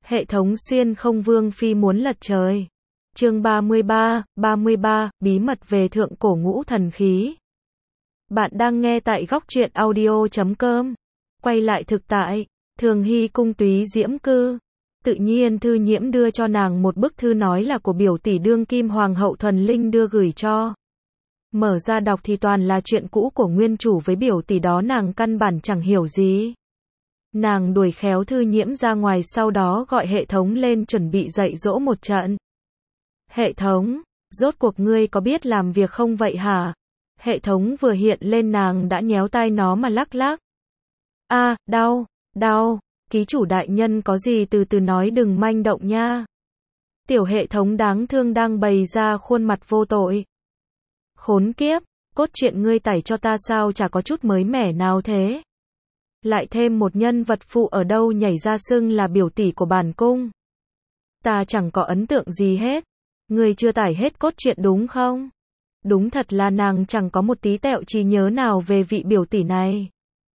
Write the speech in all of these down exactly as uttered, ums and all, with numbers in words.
Hệ thống xuyên không vương phi muốn lật trời. Chương ba mươi ba, ba mươi ba, bí mật về thượng cổ ngũ thần khí. Bạn đang nghe tại góc truyện audio chấm com. Quay lại thực tại, Thường Hy cung túy diễm cư. Tự nhiên Thư Nhiễm đưa cho nàng một bức thư nói là của biểu tỷ đương kim hoàng hậu Thuần Linh đưa gửi cho. Mở ra đọc thì toàn là chuyện cũ của nguyên chủ với biểu tỷ đó nàng căn bản chẳng hiểu gì. Nàng đuổi khéo Thư Nhiễm ra ngoài sau đó gọi hệ thống lên chuẩn bị dạy dỗ một trận. Hệ thống, rốt cuộc ngươi có biết làm việc không vậy hả? Hệ thống vừa hiện lên nàng đã nhéo tai nó mà lắc lắc. A, à, đau, đau, ký chủ đại nhân có gì từ từ nói đừng manh động nha. Tiểu hệ thống đáng thương đang bày ra khuôn mặt vô tội. Khốn kiếp, cốt truyện ngươi tải cho ta sao chả có chút mới mẻ nào thế? Lại thêm một nhân vật phụ ở đâu nhảy ra xưng là biểu tỷ của bản cung. Ta chẳng có ấn tượng gì hết. Ngươi chưa tải hết cốt truyện đúng không? Đúng thật là nàng chẳng có một tí tẹo trí nhớ nào về vị biểu tỷ này.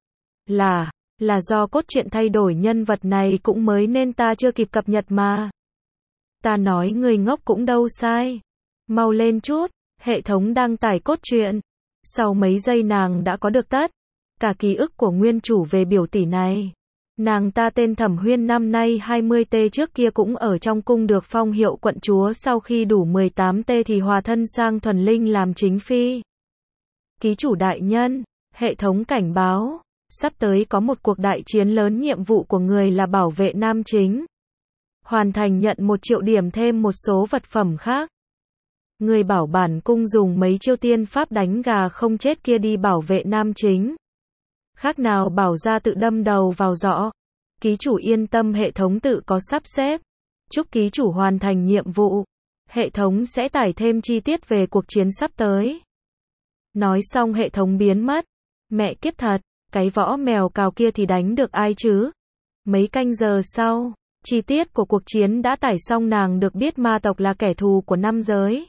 Là, là do cốt truyện thay đổi nhân vật này cũng mới nên ta chưa kịp cập nhật mà. Ta nói người ngốc cũng đâu sai. Mau lên chút, hệ thống đang tải cốt truyện. Sau mấy giây nàng đã có được tất cả ký ức của nguyên chủ về biểu tỷ này. Nàng ta tên Thẩm Huyên năm nay hai mươi tuổi trước kia cũng ở trong cung được phong hiệu quận chúa sau khi đủ mười tám tuổi thì hòa thân sang Thuần Linh làm chính phi. Ký chủ đại nhân, hệ thống cảnh báo, sắp tới có một cuộc đại chiến lớn nhiệm vụ của người là bảo vệ nam chính. Hoàn thành nhận một triệu điểm thêm một số vật phẩm khác. Người bảo bản cung dùng mấy chiêu tiên pháp đánh gà không chết kia đi bảo vệ nam chính. Khác nào bảo ra tự đâm đầu vào giỏ. Ký chủ yên tâm hệ thống tự có sắp xếp. Chúc ký chủ hoàn thành nhiệm vụ. Hệ thống sẽ tải thêm chi tiết về cuộc chiến sắp tới. Nói xong hệ thống biến mất. Mẹ kiếp thật, cái võ mèo cào kia thì đánh được ai chứ? Mấy canh giờ sau, chi tiết của cuộc chiến đã tải xong nàng được biết ma tộc là kẻ thù của năm giới.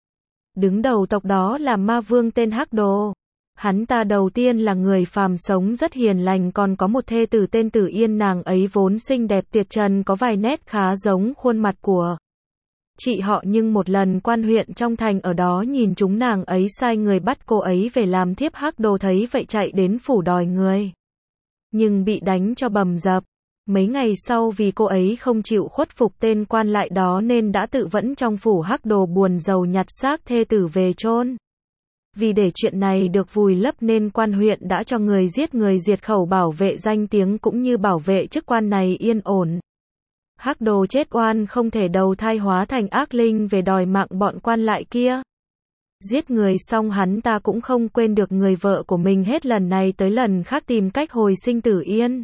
Đứng đầu tộc đó là ma vương tên Hắc Đồ. Hắn ta đầu tiên là người phàm sống rất hiền lành còn có một thê tử tên Tử Yên nàng ấy vốn xinh đẹp tuyệt trần có vài nét khá giống khuôn mặt của chị họ nhưng một lần quan huyện trong thành ở đó nhìn chúng nàng ấy sai người bắt cô ấy về làm thiếp Hắc Đồ thấy vậy chạy đến phủ đòi người. Nhưng bị đánh cho bầm dập. Mấy ngày sau vì cô ấy không chịu khuất phục tên quan lại đó nên đã tự vẫn trong phủ Hắc Đồ buồn rầu nhặt xác thê tử về chôn. Vì để chuyện này được vùi lấp nên quan huyện đã cho người giết người diệt khẩu bảo vệ danh tiếng cũng như bảo vệ chức quan này yên ổn. Hắc Đồ chết oan không thể đầu thai hóa thành ác linh về đòi mạng bọn quan lại kia. Giết người xong hắn ta cũng không quên được người vợ của mình hết lần này tới lần khác tìm cách hồi sinh Tử Yên.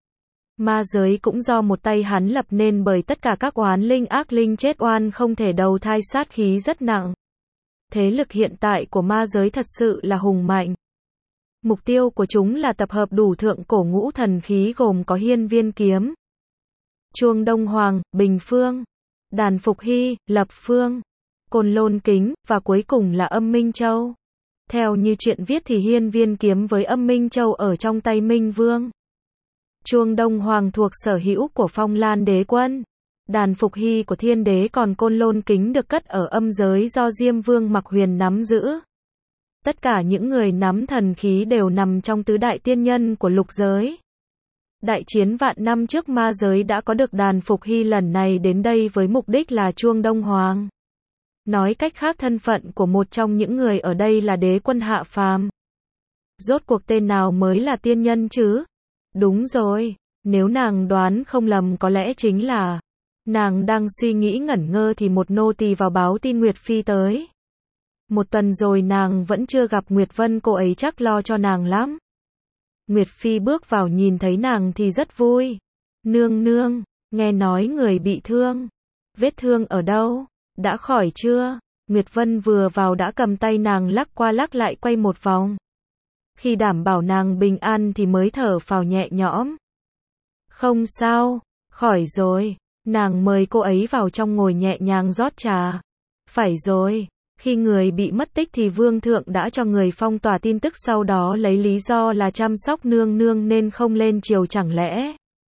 Ma giới cũng do một tay hắn lập nên bởi tất cả các oán linh ác linh chết oan không thể đầu thai sát khí rất nặng. Thế lực hiện tại của ma giới thật sự là hùng mạnh. Mục tiêu của chúng là tập hợp đủ thượng cổ ngũ thần khí gồm có Hiên Viên Kiếm, Chuông Đông Hoàng, Bình Phương, Đàn Phục Hy, Lập Phương, Côn Lôn Kính, và cuối cùng là Âm Minh Châu. Theo như truyện viết thì Hiên Viên Kiếm với Âm Minh Châu ở trong tay Minh Vương. Chuông Đông Hoàng thuộc sở hữu của Phong Lan Đế Quân. Đàn Phục Hy của Thiên Đế còn Côn Lôn Kính được cất ở âm giới do Diêm Vương Mặc Huyền nắm giữ. Tất cả những người nắm thần khí đều nằm trong tứ đại tiên nhân của lục giới. Đại chiến vạn năm trước ma giới đã có được Đàn Phục Hy lần này đến đây với mục đích là Chuông Đông Hoàng. Nói cách khác thân phận của một trong những người ở đây là đế quân hạ phàm. Rốt cuộc tên nào mới là tiên nhân chứ? Đúng rồi, nếu nàng đoán không lầm có lẽ chính là... Nàng đang suy nghĩ ngẩn ngơ thì một nô tỳ vào báo tin Nguyệt Phi tới. Một tuần rồi nàng vẫn chưa gặp Nguyệt Vân cô ấy chắc lo cho nàng lắm. Nguyệt Phi bước vào nhìn thấy nàng thì rất vui. Nương nương, nghe nói người bị thương. Vết thương ở đâu? Đã khỏi chưa? Nguyệt Vân vừa vào đã cầm tay nàng lắc qua lắc lại quay một vòng. Khi đảm bảo nàng bình an thì mới thở phào nhẹ nhõm. Không sao, khỏi rồi. Nàng mời cô ấy vào trong ngồi nhẹ nhàng rót trà. Phải rồi, khi người bị mất tích thì vương thượng đã cho người phong tỏa tin tức sau đó lấy lý do là chăm sóc nương nương nên không lên triều chẳng lẽ.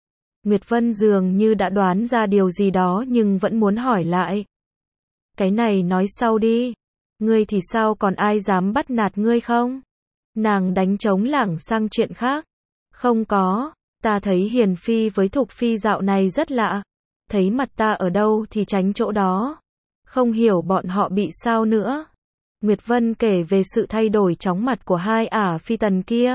Nguyệt Vân dường như đã đoán ra điều gì đó nhưng vẫn muốn hỏi lại. Cái này nói sau đi. Ngươi thì sao, còn ai dám bắt nạt ngươi không? Nàng đánh trống lảng sang chuyện khác. Không có, ta thấy Hiền Phi với Thục Phi dạo này rất lạ. Thấy mặt ta ở đâu thì tránh chỗ đó. Không hiểu bọn họ bị sao nữa. Nguyệt Vân kể về sự thay đổi chóng mặt của hai ả phi tần kia.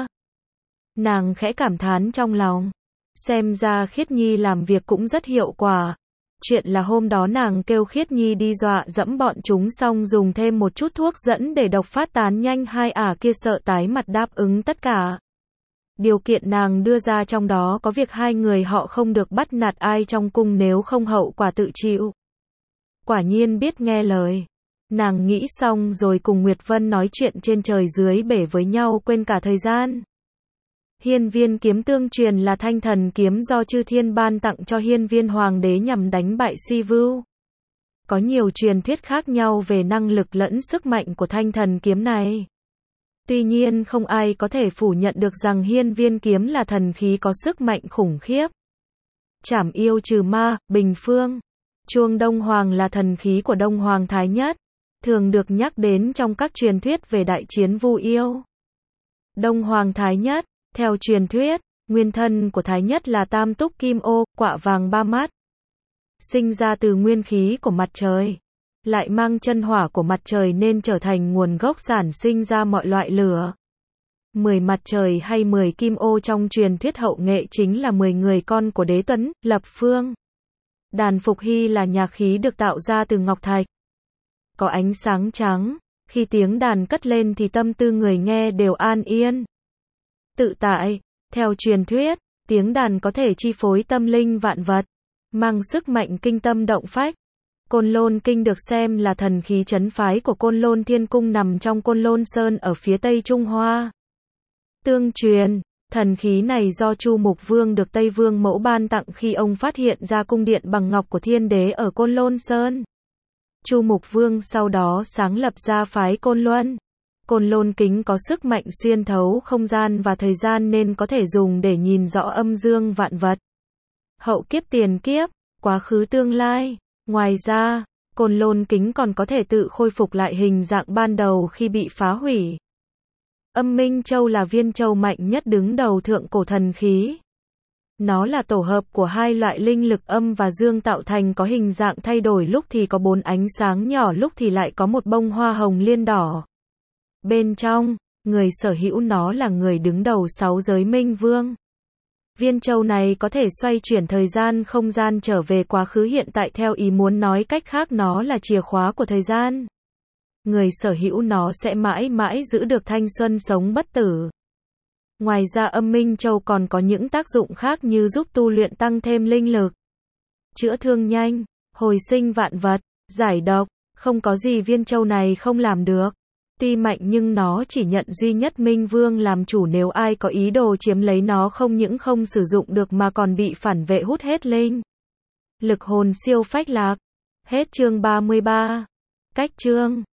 Nàng khẽ cảm thán trong lòng. Xem ra Khiết Nhi làm việc cũng rất hiệu quả. Chuyện là hôm đó nàng kêu Khiết Nhi đi dọa dẫm bọn chúng xong dùng thêm một chút thuốc dẫn để độc phát tán nhanh, hai ả kia sợ tái mặt đáp ứng tất cả. Điều kiện nàng đưa ra trong đó có việc hai người họ không được bắt nạt ai trong cung, nếu không hậu quả tự chịu. Quả nhiên biết nghe lời. Nàng nghĩ xong rồi cùng Nguyệt Vân nói chuyện trên trời dưới bể với nhau, quên cả thời gian. Hiên Viên kiếm tương truyền là thanh thần kiếm do Chư Thiên ban tặng cho Hiên Viên Hoàng đế nhằm đánh bại Si Vưu. Có nhiều truyền thuyết khác nhau về năng lực lẫn sức mạnh của thanh thần kiếm này. Tuy nhiên không ai có thể phủ nhận được rằng Hiên Viên kiếm là thần khí có sức mạnh khủng khiếp. Trảm yêu trừ ma, bình phương. Chuông Đông Hoàng là thần khí của Đông Hoàng Thái Nhất, thường được nhắc đến trong các truyền thuyết về đại chiến Vu Yêu. Đông Hoàng Thái Nhất, theo truyền thuyết, nguyên thân của Thái Nhất là Tam Túc Kim Ô, quạ vàng ba mắt. Sinh ra từ nguyên khí của mặt trời, lại mang chân hỏa của mặt trời nên trở thành nguồn gốc sản sinh ra mọi loại lửa. Mười mặt trời hay mười kim ô trong truyền thuyết hậu nghệ chính là mười người con của Đế Tuấn, Lập Phương. Đàn Phục Hy là nhạc khí được tạo ra từ ngọc thạch. Có ánh sáng trắng, khi tiếng đàn cất lên thì tâm tư người nghe đều an yên, tự tại. Theo truyền thuyết, tiếng đàn có thể chi phối tâm linh vạn vật, mang sức mạnh kinh tâm động phách. Côn Lôn Kinh được xem là thần khí trấn phái của Côn Lôn Thiên Cung nằm trong Côn Lôn Sơn ở phía Tây Trung Hoa. Tương truyền, thần khí này do Chu Mục Vương được Tây Vương Mẫu ban tặng khi ông phát hiện ra cung điện bằng ngọc của Thiên Đế ở Côn Lôn Sơn. Chu Mục Vương sau đó sáng lập ra phái Côn Luân. Côn Lôn Kính có sức mạnh xuyên thấu không gian và thời gian nên có thể dùng để nhìn rõ âm dương vạn vật, hậu kiếp tiền kiếp, quá khứ tương lai. Ngoài ra, Côn Lôn Kính còn có thể tự khôi phục lại hình dạng ban đầu khi bị phá hủy. Âm Minh Châu là viên châu mạnh nhất đứng đầu thượng cổ thần khí. Nó là tổ hợp của hai loại linh lực âm và dương tạo thành, có hình dạng thay đổi, lúc thì có bốn ánh sáng nhỏ, lúc thì lại có một bông hoa hồng liên đỏ. Bên trong, người sở hữu nó là người đứng đầu sáu giới Minh Vương. Viên châu này có thể xoay chuyển thời gian không gian trở về quá khứ hiện tại theo ý muốn, nói cách khác nó là chìa khóa của thời gian. Người sở hữu nó sẽ mãi mãi giữ được thanh xuân sống bất tử. Ngoài ra Âm Minh Châu còn có những tác dụng khác như giúp tu luyện tăng thêm linh lực, chữa thương nhanh, hồi sinh vạn vật, giải độc, không có gì viên châu này không làm được. Tuy mạnh nhưng nó chỉ nhận duy nhất Minh Vương làm chủ, nếu ai có ý đồ chiếm lấy nó không những không sử dụng được mà còn bị phản vệ hút hết linh lực hồn siêu phách lạc. Hết chương ba mươi ba. Cách chương